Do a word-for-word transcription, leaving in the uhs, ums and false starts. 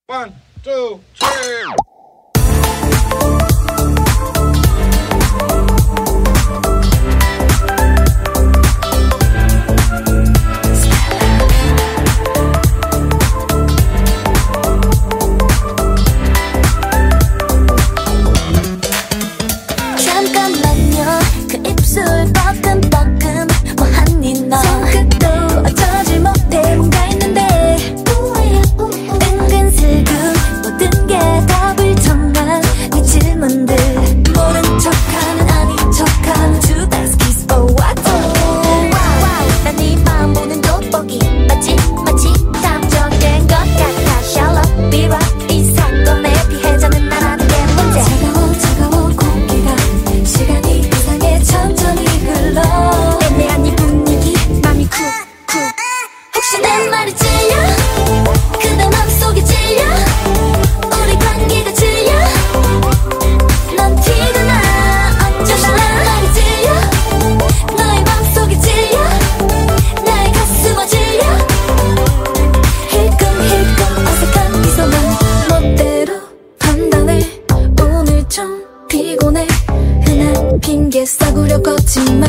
One, two, three. 잠깐만요. 그 입술 뻐끔뻐끔 뭐 하니 너 손끝도 어쩌지 못해 뭔가 있는데 은근슬금 모든 게 답을 정한 네 질문들 모른 척하는 아닌 척하는 Judas kiss for what? 난 네 마음 보는 돋보기 마치 마치 탐정이 된 것 같아 Sherlock Biwa 이 사건의 피해자는 나라는 게 문제 차가워 차가워 공기가 시간이 이상해 천천히 흘러 애매한 이 분위기 맘이 쿡쿡 혹시 내 말이 찔려 그대 맘속에 찔려 우리 관계가 찔려 넌 티가 나 어쩌다 내 말이 찔려 너의 맘속에 찔려 나의 가슴 어질려 힐끔힐끔 어색한 미소만 멋대로 판단해 오늘 좀 피곤해 흔한 핑계 싸구려 걷지마